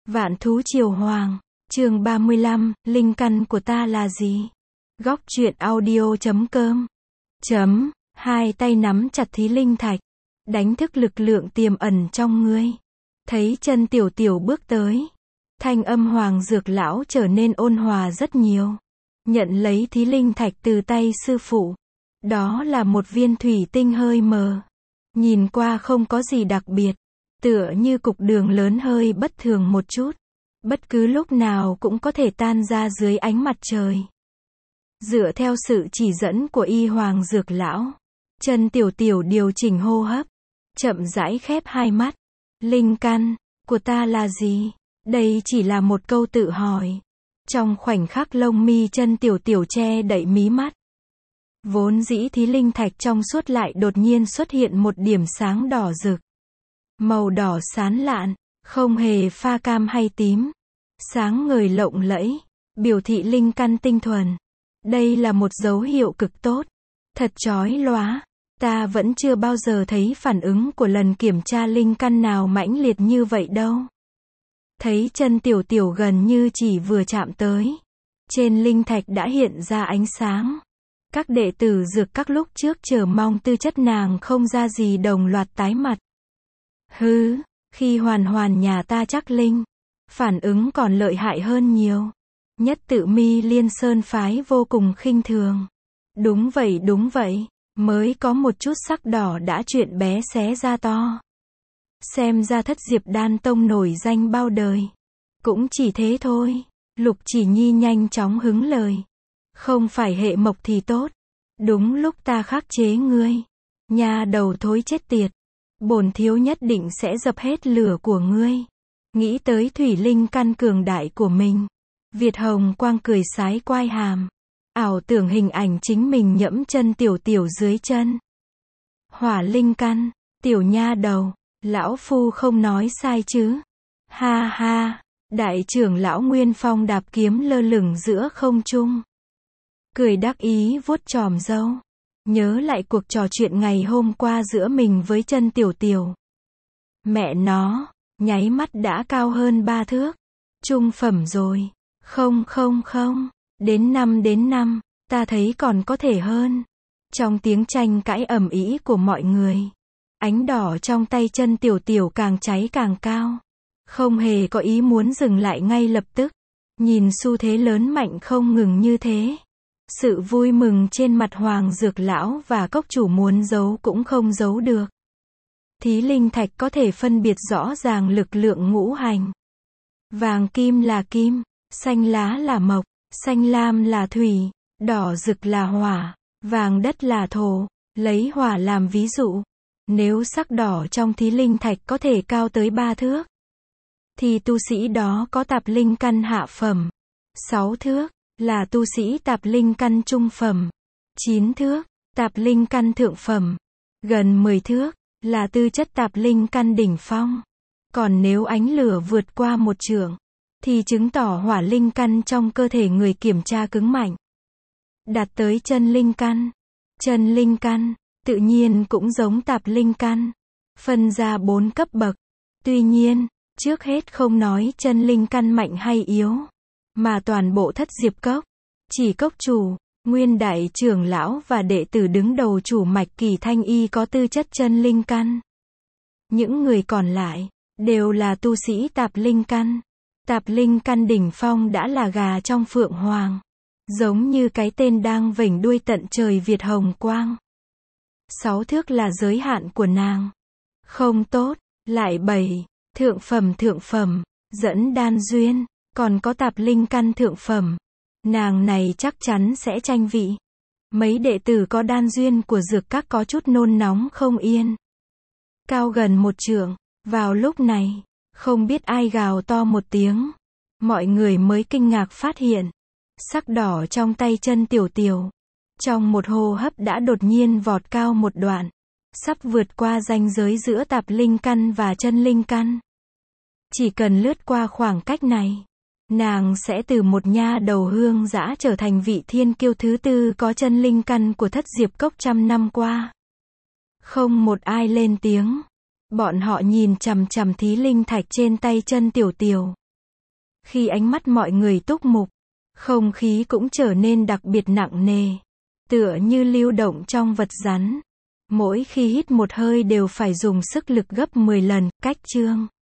Vạn thú triều hoàng, chương 35, linh căn của ta là gì? Góc truyện audio.com Hai tay nắm chặt thí linh thạch, đánh thức lực lượng tiềm ẩn trong ngươi. Thấy chân tiểu tiểu bước tới, thanh âm Hoàng Dược lão trở nên ôn hòa rất nhiều. Nhận lấy thí linh thạch từ tay sư phụ. Đó là một viên thủy tinh hơi mờ. Nhìn qua không có gì đặc biệt, tựa như cục đường lớn hơi bất thường một chút. Bất cứ lúc nào cũng có thể tan ra dưới ánh mặt trời. Dựa theo sự chỉ dẫn của y Hoàng Dược lão, chân tiểu tiểu điều chỉnh hô hấp, chậm rãi khép hai mắt. Linh căn của ta là gì? Đây chỉ là một câu tự hỏi. Trong khoảnh khắc lông mi chân tiểu tiểu che đậy mí mắt. Vốn dĩ thí linh thạch trong suốt lại đột nhiên xuất hiện một điểm sáng đỏ rực. Màu đỏ sáng lạn, không hề pha cam hay tím. Sáng ngời lộng lẫy, biểu thị linh căn tinh thuần. Đây là một dấu hiệu cực tốt. Thật chói lóa. Ta vẫn chưa bao giờ thấy phản ứng của lần kiểm tra linh căn nào mãnh liệt như vậy đâu. Thấy chân tiểu tiểu gần như chỉ vừa chạm tới. Trên linh thạch đã hiện ra ánh sáng. Các đệ tử dược các lúc trước chờ mong tư chất nàng không ra gì đồng loạt tái mặt. Hứ, khi hoàn nhà ta chắc linh. Phản ứng còn lợi hại hơn nhiều. Nhất tự mi liên sơn phái vô cùng khinh thường. Đúng vậy. Mới có một chút sắc đỏ đã chuyện bé xé ra to. Xem ra Thất Diệp Đan Tông nổi danh bao đời. Cũng chỉ thế thôi. Lục Chỉ Nhi nhanh chóng hứng lời. Không phải hệ mộc thì tốt. Đúng lúc ta khắc chế ngươi. Nha đầu thối chết tiệt. Bổn thiếu nhất định sẽ dập hết lửa của ngươi. Nghĩ tới thủy linh căn cường đại của mình. Việt Hồng Quang cười sái quai hàm. Ảo tưởng hình ảnh chính mình nhẫm chân tiểu tiểu dưới chân. Hỏa linh căn, tiểu nha đầu, lão phu không nói sai chứ. Ha ha, đại trưởng lão Nguyên Phong đạp kiếm lơ lửng giữa không trung. Cười đắc ý vuốt chòm râu. Nhớ lại cuộc trò chuyện ngày hôm qua giữa mình với chân tiểu tiểu. Mẹ nó, nháy mắt đã cao hơn 3 thước. Trung phẩm rồi. Không. Đến năm, ta thấy còn có thể hơn. Trong tiếng tranh cãi ầm ĩ của mọi người. Ánh đỏ trong tay chân tiểu tiểu càng cháy càng cao. Không hề có ý muốn dừng lại ngay lập tức. Nhìn xu thế lớn mạnh không ngừng như thế. Sự vui mừng trên mặt Hoàng Dược lão và cốc chủ muốn giấu cũng không giấu được. Thí linh thạch có thể phân biệt rõ ràng lực lượng ngũ hành. Vàng kim là kim, xanh lá là mộc, xanh lam là thủy, đỏ rực là hỏa, vàng đất là thổ. Lấy hỏa làm ví dụ. Nếu sắc đỏ trong thí linh thạch có thể cao tới 3 thước, thì tu sĩ đó có tạp linh căn hạ phẩm. 6 thước là tu sĩ tạp linh căn trung phẩm. 9 thước, tạp linh căn thượng phẩm. Gần 10 thước, là tư chất tạp linh căn đỉnh phong. Còn nếu ánh lửa vượt qua 1 trượng, thì chứng tỏ hỏa linh căn trong cơ thể người kiểm tra cứng mạnh. Đạt tới chân linh căn. Chân linh căn, tự nhiên cũng giống tạp linh căn. Phân ra 4 cấp bậc. Tuy nhiên, trước hết không nói chân linh căn mạnh hay yếu. Mà toàn bộ Thất Diệp Cốc. Chỉ cốc chủ, nguyên đại trưởng lão và đệ tử đứng đầu chủ mạch Kỳ Thanh Y có tư chất chân linh căn. Những người còn lại, đều là tu sĩ tạp linh căn. Tạp linh căn đỉnh phong đã là gà trong phượng hoàng. Giống như cái tên đang vểnh đuôi tận trời Việt Hồng Quang. 6 thước là giới hạn của nàng. Không tốt, lại 7, thượng phẩm, dẫn đan duyên, còn có tạp linh căn thượng phẩm. Nàng này chắc chắn sẽ tranh vị. Mấy đệ tử có đan duyên của dược các có chút nôn nóng không yên. Cao gần 1 trượng, vào lúc này, không biết ai gào to một tiếng. Mọi người mới kinh ngạc phát hiện. Sắc đỏ trong tay chân tiểu tiểu. Trong một hô hấp đã đột nhiên vọt cao một đoạn. Sắp vượt qua ranh giới giữa tạp linh căn và chân linh căn. Chỉ cần lướt qua khoảng cách này, nàng sẽ từ một nha đầu hương dã trở thành vị thiên kiêu thứ 4 có chân linh căn của Thất Diệp Cốc trăm năm qua. Không một ai lên tiếng. Bọn họ nhìn chằm chằm thí linh thạch trên tay chân tiểu tiểu. Khi ánh mắt mọi người túc mục, không khí cũng trở nên đặc biệt nặng nề, tựa như lưu động trong vật rắn. Mỗi khi hít một hơi đều phải dùng sức lực gấp 10 lần, cách chương.